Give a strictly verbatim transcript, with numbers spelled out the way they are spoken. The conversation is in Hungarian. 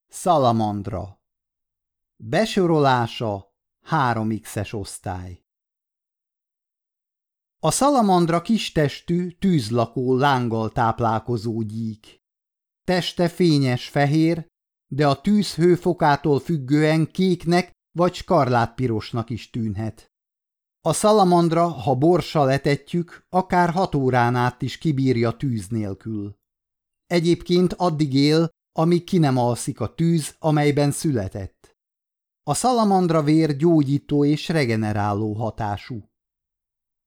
Szalamandra. Besorolása három iksz-es osztály. A szalamandra kistestű, tűzlakó, lánggal táplálkozó gyík. Teste fényes fehér, de a tűz hőfokától függően kéknek vagy skarlátpirosnak is tűnhet. A szalamandra, ha borssal etetjük, akár hat órán át is kibírja tűz nélkül. Egyébként addig él, amíg ki nem alszik a tűz, amelyben született. A szalamandra vér gyógyító és regeneráló hatású.